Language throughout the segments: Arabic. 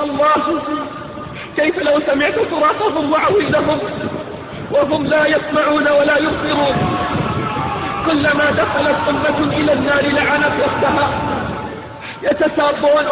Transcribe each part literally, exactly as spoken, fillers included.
الله، كيف لو سمعت صراخهم وعويلهم وهم لا يسمعون ولا يبصرون؟ كلما دخلت أمة إلى النار لعنت أختها، يتسابون.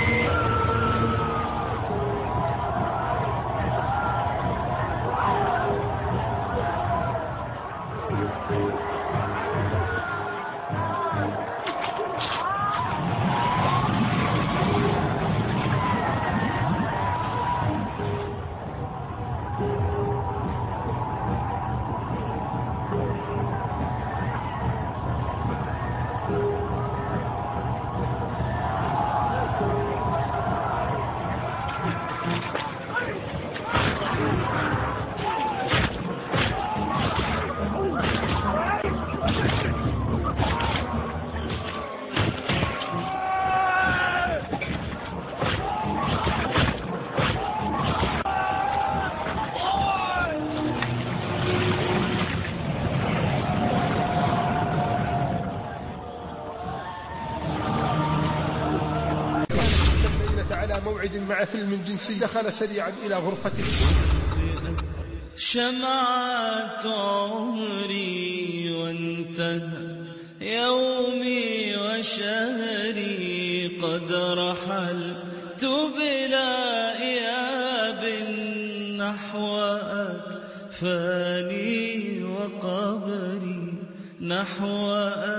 على موعد مع فيلم جنسي دخل سريعا إلى غرفته. شمعت عمري وانتهى يومي وشهري، قد رحلت بلا إياب نحو أكفاني وقبري، نحو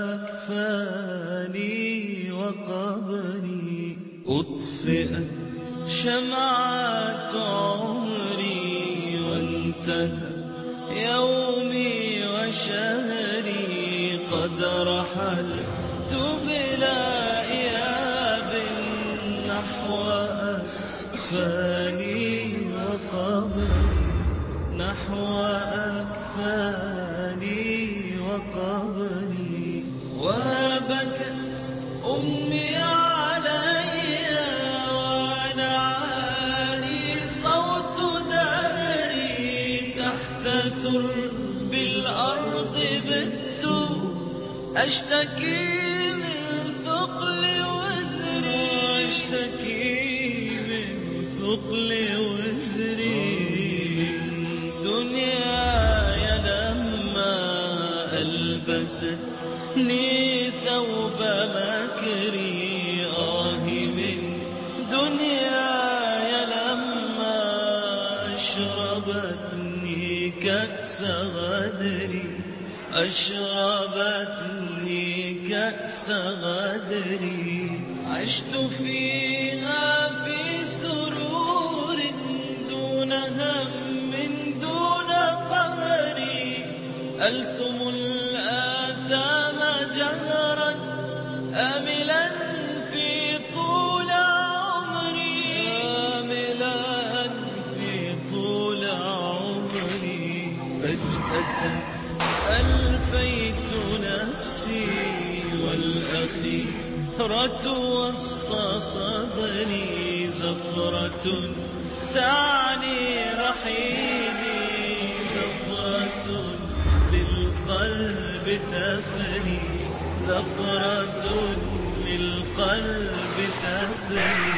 أكفاني وقبري. أطفئت شمعة عمري وانتهى يومي وشهري، قد رحلت بلا إياب نحو أكفاني وقبري، نحو أكفاني وقبري. وبكت أمي بالأرض بت أشتكي من ثقل وزري، أشتكي من ثقل وزري. دنياي لما ألبستني ثوب مكري، آه من دنياي لما أشربتني كأس غدري، أشربتني كأس غدري. عشت فيها في سرور دون هم دون قهري، ألثم الآثام جهرا آملا في طول عمري، آملا في طول عمري. فجأة ألفيت نفسي والأخيرة وسط صدري، زفرة تعني رحيلي، زفرة للقلب تفني، زفرة للقلب تفني.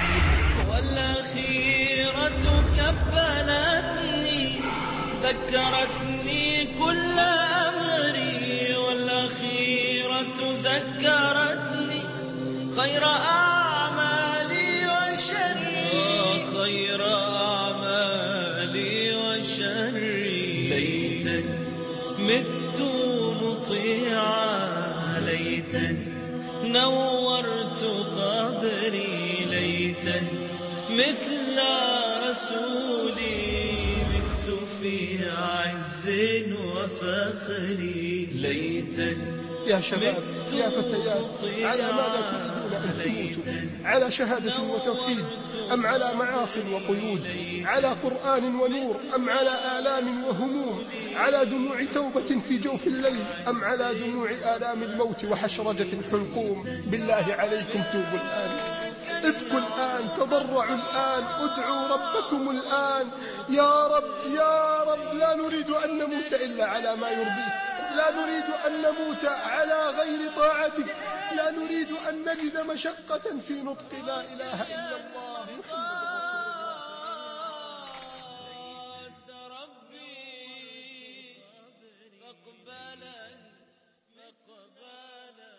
والأخيرة كبلتني ذكرتني كل أمري، والأخيرة ذكرتني خير أعمالي وشري، خير أعمالي وشري. ليتني مت مطيعا، ليتني نورت قبري، ليتني مثل رسولي مت في عز وفخري. ليتني يا شباب يا فتيات، على ماذا تريدون أن تموتوا؟ على شهادة وتوحيد أم على معاصي وقيود؟ على قرآن ونور أم على آلام وهموم؟ على دموع توبة في جوف الليل أم على دموع آلام الموت وحشرجة الحلقوم؟ بالله عليكم توبوا الآن، ابكوا الآن، تضرعوا الآن، ادعوا ربكم الآن. يا رب يا رب، لا نريد أن نموت إلا على ما يرضيك، لا نريد أن نموت على غير طاعتك، لا نريد أن نجد مشقة في نطق لا إله إلا الله محمد